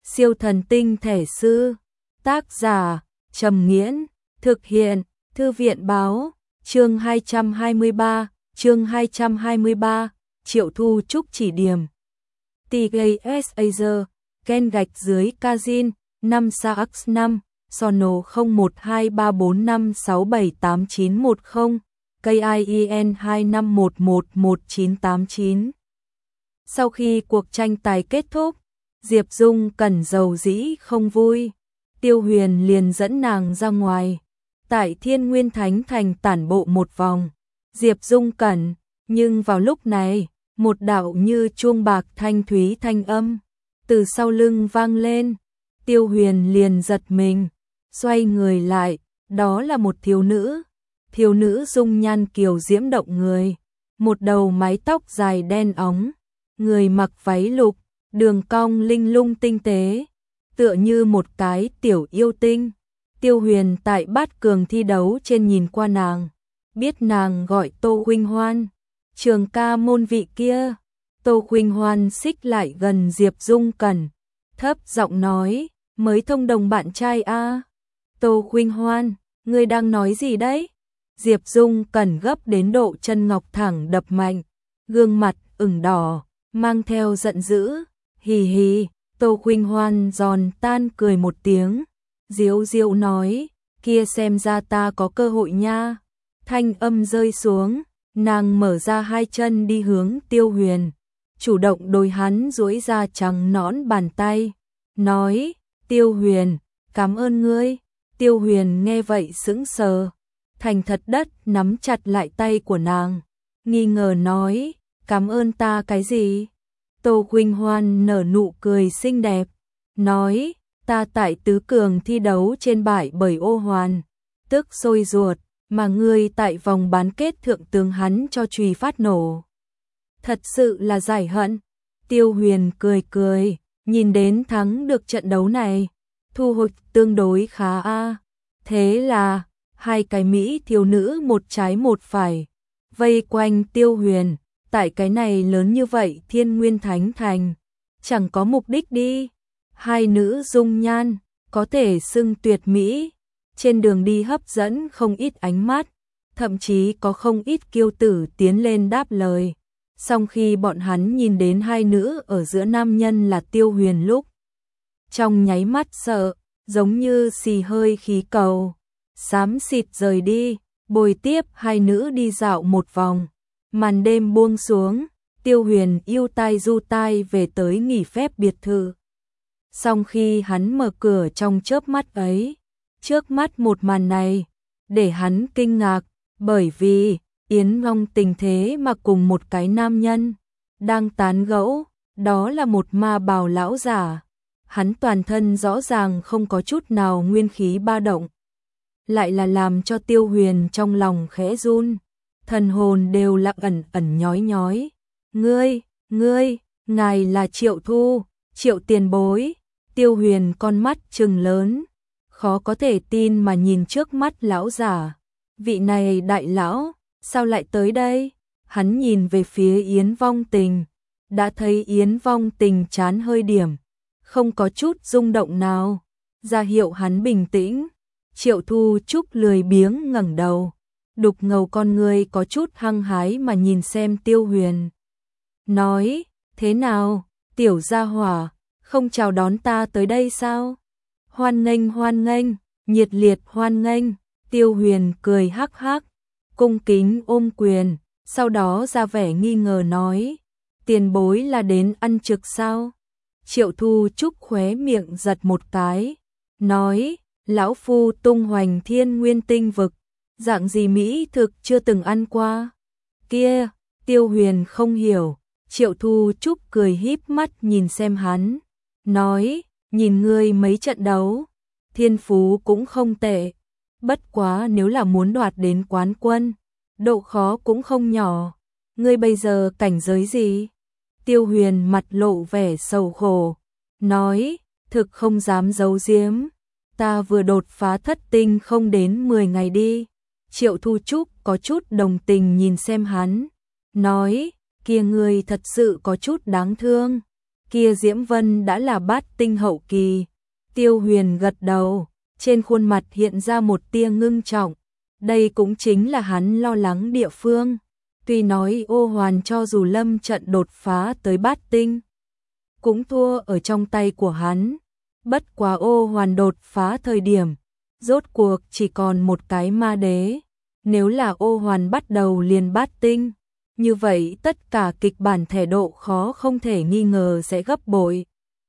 Siêu thần tinh thể sư. Tác giả Trầm Nghiễn. Thực hiện Thư viện báo. Chương 223. Triệu Thu Trúc chỉ điểm. TGS Azer. Ken gạch dưới Kazin. 5 Saax 5. Sono 012345678910. KIEN 25111989. Sau khi cuộc tranh tài kết thúc, Diệp Dung Cẩn dầu dĩ không vui. Tiêu Huyền liền dẫn nàng ra ngoài. Tại Thiên Nguyên Thánh Thành tản bộ một vòng. Diệp Dung Cẩn, nhưng vào lúc này, một đạo như chuông bạc thanh thúy thanh âm từ sau lưng vang lên. Tiêu Huyền liền giật mình, xoay người lại, đó là một thiếu nữ. Thiếu nữ dung nhan kiều diễm động người, một đầu mái tóc dài đen óng, người mặc váy lục, đường cong linh lung tinh tế, tựa như một cái tiểu yêu tinh. Tiêu Huyền tại bát cường thi đấu trên nhìn qua nàng, biết nàng gọi Tô Khuynh Hoan, trường ca môn vị kia. Tô Khuynh Hoan xích lại gần Diệp Dung Cẩn, thấp giọng nói, mới thông đồng bạn trai a. Tô Khuynh Hoan, ngươi đang nói gì đấy? Diệp Dung Cẩn gấp đến độ chân ngọc thẳng đập mạnh, gương mặt ửng đỏ, mang theo giận dữ. Hì hì. Tô Khuynh Hoan giòn tan cười một tiếng, diếu diếu nói, kia xem ra ta có cơ hội nha. Thanh âm rơi xuống, nàng mở ra hai chân đi hướng Tiêu Huyền, chủ động đối hắn duỗi ra trắng nõn bàn tay, nói, Tiêu Huyền, cảm ơn ngươi. Tiêu Huyền nghe vậy sững sờ, thành thật đất nắm chặt lại tay của nàng, nghi ngờ nói, cảm ơn ta cái gì? Tô Khuynh Hoan nở nụ cười xinh đẹp, nói, ta tại tứ cường thi đấu trên bãi bởi ô hoàn, tức sôi ruột, mà ngươi tại vòng bán kết thượng tướng hắn cho chùy phát nổ. Thật sự là giải hận. Tiêu Huyền cười cười, nhìn đến thắng được trận đấu này, thu hoạch tương đối khá a. Thế là, hai cái mỹ thiếu nữ một trái một phải, vây quanh Tiêu Huyền. Tại cái này lớn như vậy Thiên Nguyên Thánh Thành, chẳng có mục đích đi. Hai nữ dung nhan, có thể xưng tuyệt mỹ, trên đường đi hấp dẫn không ít ánh mắt, thậm chí có không ít kiêu tử tiến lên đáp lời. Song khi bọn hắn nhìn đến hai nữ ở giữa nam nhân là Tiêu Huyền lúc, trong nháy mắt sợ, giống như xì hơi khí cầu, xám xịt rời đi, bồi tiếp hai nữ đi dạo một vòng. Màn đêm buông xuống, Tiêu Huyền yêu tai du tai về tới nghỉ phép biệt thự. Song khi hắn mở cửa trong chớp mắt ấy, trước mắt một màn này, để hắn kinh ngạc, bởi vì Yến Long tình thế mà cùng một cái nam nhân đang tán gẫu, đó là một ma bào lão giả. Hắn toàn thân rõ ràng không có chút nào nguyên khí ba động, lại là làm cho Tiêu Huyền trong lòng khẽ run. Thần hồn đều là ẩn ẩn nhói nhói. Ngươi, ngài là Triệu Thu, Triệu tiền bối. Tiêu Huyền con mắt trừng lớn, khó có thể tin mà nhìn trước mắt lão giả. Vị này đại lão, sao lại tới đây? Hắn nhìn về phía Yến Vong Tình, đã thấy Yến Vong Tình chán hơi điểm, không có chút rung động nào, ra hiệu hắn bình tĩnh. Triệu Thu Trúc lười biếng ngẩng đầu, đục ngầu con người có chút hăng hái mà nhìn xem Tiêu Huyền. Nói, thế nào, tiểu gia hỏa, không chào đón ta tới đây sao? Hoan nghênh, nhiệt liệt hoan nghênh. Tiêu Huyền cười hắc hắc, cung kính ôm quyền, sau đó ra vẻ nghi ngờ nói, tiền bối là đến ăn trực sao? Triệu Thu Trúc khóe miệng giật một cái, nói, lão phu tung hoành Thiên Nguyên tinh vực, dạng gì mỹ thực chưa từng ăn qua. Kia, Tiêu Huyền không hiểu. Triệu Thu Trúc cười híp mắt nhìn xem hắn, nói, nhìn ngươi mấy trận đấu, thiên phú cũng không tệ, bất quá nếu là muốn đoạt đến quán quân, độ khó cũng không nhỏ. Ngươi bây giờ cảnh giới gì? Tiêu Huyền mặt lộ vẻ sầu khổ, nói, thực không dám giấu giếm, ta vừa đột phá thất tinh không đến 10 ngày đi. Triệu Thu Trúc có chút đồng tình nhìn xem hắn, nói, kia ngươi thật sự có chút đáng thương. kia Diễm Vân đã là bát tinh hậu kỳ. Tiêu Huyền gật đầu, trên khuôn mặt hiện ra một tia ngưng trọng. Đây cũng chính là hắn lo lắng địa phương. Tuy nói Ô Hoàn cho dù lâm trận đột phá tới bát tinh, cũng thua ở trong tay của hắn. Bất quá Ô Hoàn đột phá thời điểm, rốt cuộc chỉ còn một cái ma đế. Nếu là Ô Hoàn bắt đầu liền bát tinh, như vậy tất cả kịch bản thẻ độ khó không thể nghi ngờ sẽ gấp bội.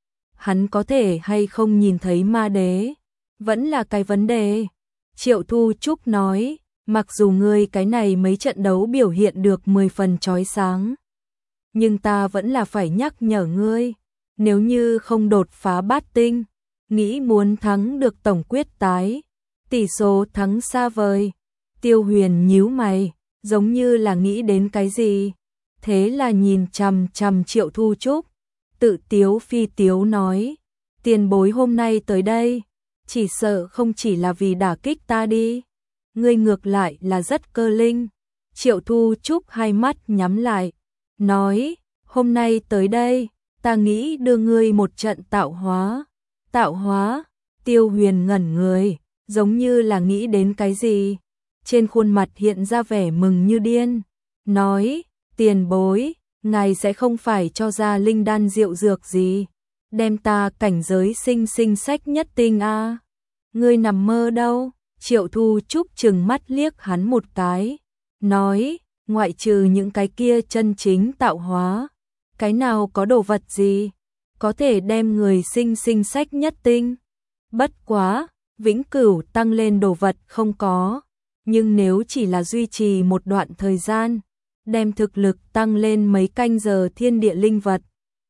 Hắn có thể hay không nhìn thấy ma đế, vẫn là cái vấn đề. Triệu Thu Trúc nói, mặc dù ngươi cái này mấy trận đấu biểu hiện được 10 phần chói sáng, nhưng ta vẫn là phải nhắc nhở ngươi, nếu như không đột phá bát tinh, nghĩ muốn thắng được tổng quyết tái, tỷ số thắng xa vời. Tiêu Huyền nhíu mày, giống như là nghĩ đến cái gì, thế là nhìn chằm chằm Triệu Thu Trúc, tự tiếu phi tiếu nói, tiền bối hôm nay tới đây, chỉ sợ không chỉ là vì đả kích ta đi, ngươi ngược lại là rất cơ linh. Triệu Thu Trúc hai mắt nhắm lại, nói, hôm nay tới đây, ta nghĩ đưa ngươi một trận tạo hóa. Tạo hóa? Tiêu Huyền ngẩn người, giống như là nghĩ đến cái gì, trên khuôn mặt hiện ra vẻ mừng như điên, nói, tiền bối, ngài sẽ không phải cho ra linh đan diệu dược gì, đem ta cảnh giới sinh sinh sách nhất tinh a? Ngươi nằm mơ đâu? Triệu Thu Trúc trừng mắt liếc hắn một cái, nói, ngoại trừ những cái kia chân chính tạo hóa, cái nào có đồ vật gì có thể đem người sinh sinh sách nhất tinh? Bất quá, vĩnh cửu tăng lên đồ vật không có, nhưng nếu chỉ là duy trì một đoạn thời gian, đem thực lực tăng lên mấy canh giờ thiên địa linh vật,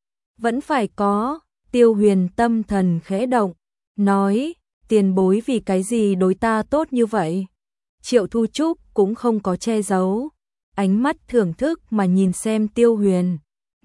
vẫn phải có. Tiêu Huyền tâm thần khẽ động, nói, tiền bối vì cái gì đối ta tốt như vậy? Triệu Thu Trúc cũng không có che giấu, ánh mắt thưởng thức mà nhìn xem Tiêu Huyền,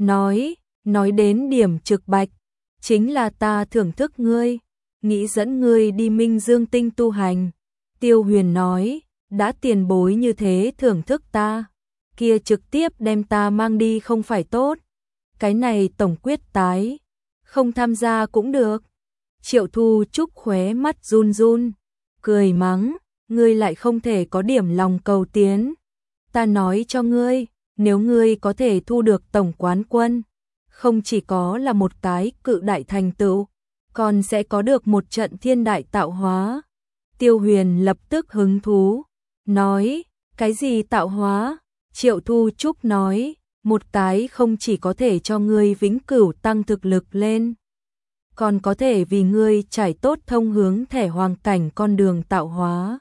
nói đến điểm trực bạch, chính là ta thưởng thức ngươi, nghĩ dẫn ngươi đi Minh Dương Tinh tu hành. Tiêu Huyền nói, đã tiền bối như thế thưởng thức ta, kia trực tiếp đem ta mang đi không phải tốt, cái này tổng quyết tái, không tham gia cũng được. Triệu Thu Trúc khóe mắt run run, cười mắng, ngươi lại không thể có điểm lòng cầu tiến. Ta nói cho ngươi, nếu ngươi có thể thu được tổng quán quân, không chỉ có là một cái cự đại thành tựu, còn sẽ có được một trận thiên đại tạo hóa. Tiêu Huyền lập tức hứng thú, nói, cái gì tạo hóa? Triệu Thu Trúc nói, một cái không chỉ có thể cho ngươi vĩnh cửu tăng thực lực lên, còn có thể vì ngươi trải tốt thông hướng thẻ hoàng cảnh con đường tạo hóa.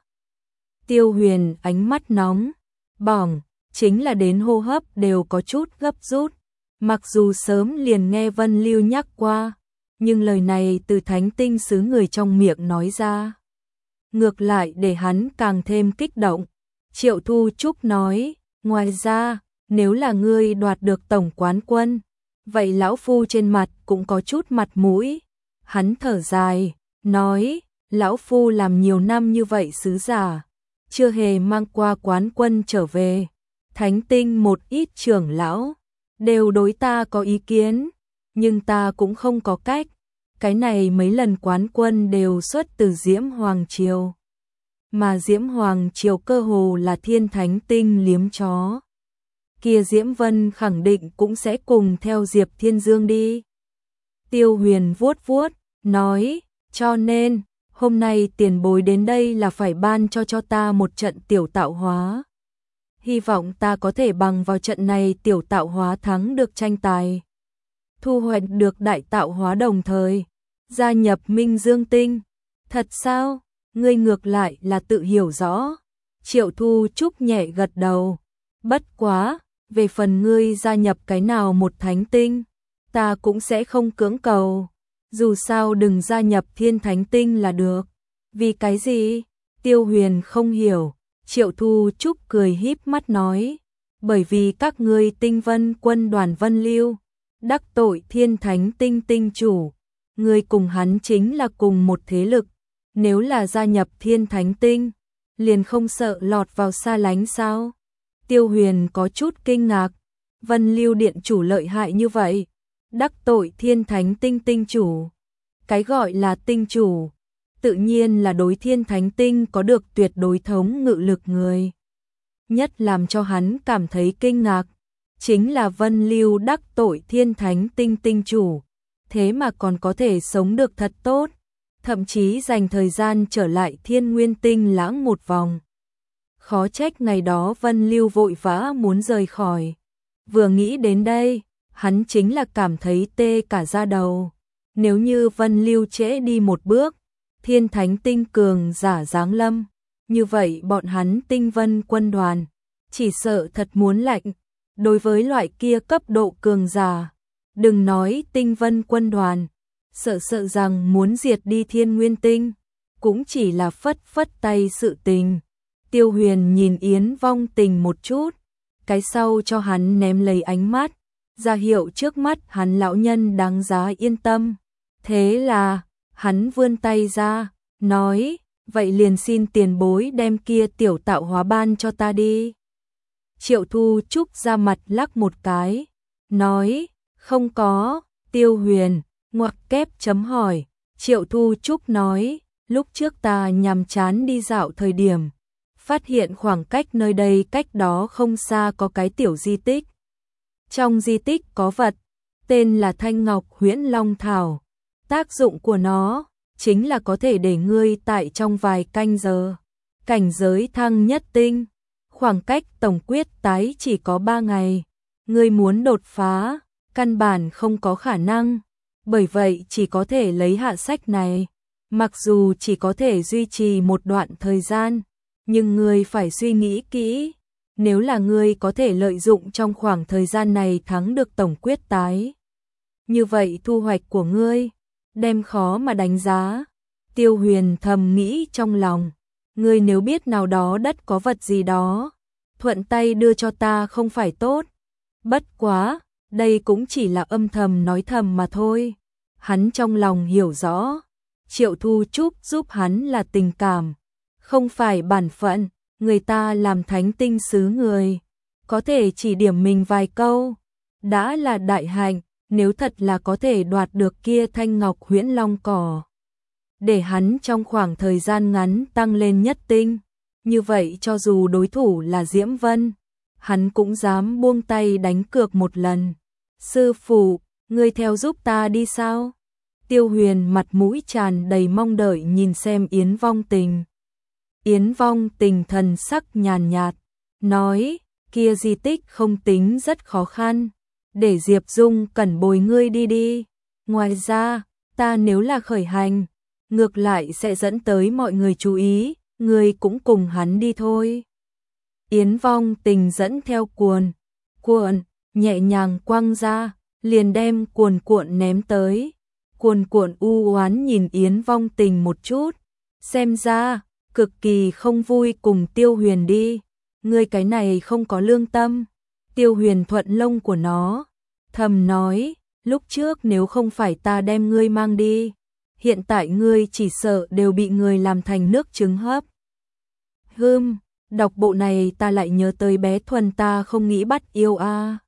Tiêu Huyền ánh mắt nóng, bỏng, chính là đến hô hấp đều có chút gấp rút. Mặc dù sớm liền nghe Vân Lưu nhắc qua, nhưng lời này từ thánh tinh xứ người trong miệng nói ra, ngược lại để hắn càng thêm kích động. Triệu Thu Trúc nói, ngoài ra, nếu là ngươi đoạt được tổng quán quân, vậy lão phu trên mặt cũng có chút mặt mũi. Hắn thở dài, nói, lão phu làm nhiều năm như vậy sứ giả, chưa hề mang qua quán quân trở về. Thánh tinh một ít trưởng lão đều đối ta có ý kiến, nhưng ta cũng không có cách. Cái này mấy lần quán quân đều xuất từ Diễm Hoàng Triều, mà Diễm Hoàng Triều cơ hồ là thiên thánh tinh liếm chó. Kia Diễm Vân khẳng định cũng sẽ cùng theo Diệp Thiên Dương đi. Tiêu Huyền vuốt vuốt, nói, cho nên, hôm nay tiền bối đến đây là phải ban cho ta một trận tiểu tạo hóa. Hy vọng ta có thể bằng vào trận này tiểu tạo hóa thắng được tranh tài, thu hoạch được đại tạo hóa đồng thời gia nhập Minh Dương Tinh. Thật sao? Ngươi ngược lại là tự hiểu rõ. Triệu Thu Trúc nhẹ gật đầu. Bất quá, về phần ngươi gia nhập cái nào một thánh tinh, ta cũng sẽ không cưỡng cầu. Dù sao đừng gia nhập thiên thánh tinh là được. Vì cái gì? Tiêu Huyền không hiểu. Triệu Thu Trúc cười híp mắt nói, bởi vì các ngươi Tinh Vân quân đoàn Vân Lưu đắc tội thiên thánh tinh tinh chủ, ngươi cùng hắn chính là cùng một thế lực, nếu là gia nhập thiên thánh tinh, liền không sợ lọt vào xa lánh sao? Tiêu Huyền có chút kinh ngạc, Vân Lưu điện chủ lợi hại như vậy, đắc tội thiên thánh tinh tinh chủ. Cái gọi là tinh chủ, tự nhiên là đối thiên thánh tinh có được tuyệt đối thống ngự lực người. Nhất làm cho hắn cảm thấy kinh ngạc, chính là Vân Lưu đắc tội thiên thánh tinh tinh chủ, thế mà còn có thể sống được thật tốt, thậm chí dành thời gian trở lại Thiên Nguyên Tinh lãng một vòng. Khó trách ngày đó Vân Lưu vội vã muốn rời khỏi. Vừa nghĩ đến đây, hắn chính là cảm thấy tê cả da đầu. Nếu như Vân Lưu trễ đi một bước, thiên thánh tinh cường giả giáng lâm, như vậy bọn hắn Tinh Vân quân đoàn chỉ sợ thật muốn lạnh. Đối với loại kia cấp độ cường giả, đừng nói Tinh Vân quân đoàn, sợ rằng muốn diệt đi Thiên Nguyên Tinh, cũng chỉ là phất phất tay sự tình. Tiêu Huyền nhìn Yến Vong Tình một chút, cái sau cho hắn ném lấy ánh mắt, ra hiệu trước mắt hắn lão nhân đáng giá yên tâm. Thế là, hắn vươn tay ra, nói, vậy liền xin tiền bối đem kia tiểu tạo hóa ban cho ta đi. Triệu Thu Trúc ra mặt lắc một cái, nói, không có. Tiêu Huyền, ngoặc kép chấm hỏi. Triệu Thu Trúc nói, lúc trước ta nhàm chán đi dạo thời điểm, phát hiện khoảng cách nơi đây cách đó không xa có cái tiểu di tích. Trong di tích có vật, tên là Thanh Ngọc Huyễn Long Thảo. Tác dụng của nó chính là có thể để ngươi tại trong vài canh giờ cảnh giới thăng nhất tinh. Khoảng cách tổng quyết tái chỉ có 3 ngày, ngươi muốn đột phá, căn bản không có khả năng. Bởi vậy chỉ có thể lấy hạ sách này. Mặc dù chỉ có thể duy trì một đoạn thời gian, nhưng ngươi phải suy nghĩ kỹ. Nếu là ngươi có thể lợi dụng trong khoảng thời gian này thắng được tổng quyết tái, như vậy thu hoạch của ngươi đem khó mà đánh giá. Tiêu Huyền thầm nghĩ trong lòng, ngươi nếu biết nào đó đất có vật gì đó, thuận tay đưa cho ta không phải tốt. Bất quá, đây cũng chỉ là âm thầm nói thầm mà thôi. Hắn trong lòng hiểu rõ, Triệu Thu Trúc giúp hắn là tình cảm, không phải bản phận. Người ta làm thánh tinh sứ người, có thể chỉ điểm mình vài câu, đã là đại hạnh. Nếu thật là có thể đoạt được kia Thanh Ngọc Huyễn Long cỏ, để hắn trong khoảng thời gian ngắn tăng lên nhất tinh, như vậy cho dù đối thủ là Diễm Vân, hắn cũng dám buông tay đánh cược một lần. Sư phụ, ngươi theo giúp ta đi sao? Tiêu Huyền mặt mũi tràn đầy mong đợi nhìn xem Yến Vong Tình. Yến Vong Tình thần sắc nhàn nhạt, nói, kia di tích không tính rất khó khăn, để Diệp Dung cẩn bồi ngươi đi đi. Ngoài ra, ta nếu là khởi hành, ngược lại sẽ dẫn tới mọi người chú ý, ngươi cũng cùng hắn đi thôi. Yến Vong Tình dẫn theo cuồn nhẹ nhàng quăng ra, liền đem cuộn ném tới. Cuộn u oán nhìn Yến Vong Tình một chút, xem ra cực kỳ không vui cùng Tiêu Huyền đi. Ngươi cái này không có lương tâm. Tiêu Huyền thuận lông của nó, thầm nói, lúc trước nếu không phải ta đem ngươi mang đi, hiện tại ngươi chỉ sợ đều bị người làm thành nước trứng hấp. Đọc bộ này ta lại nhớ tới bé Thuần ta không nghĩ bắt yêu a.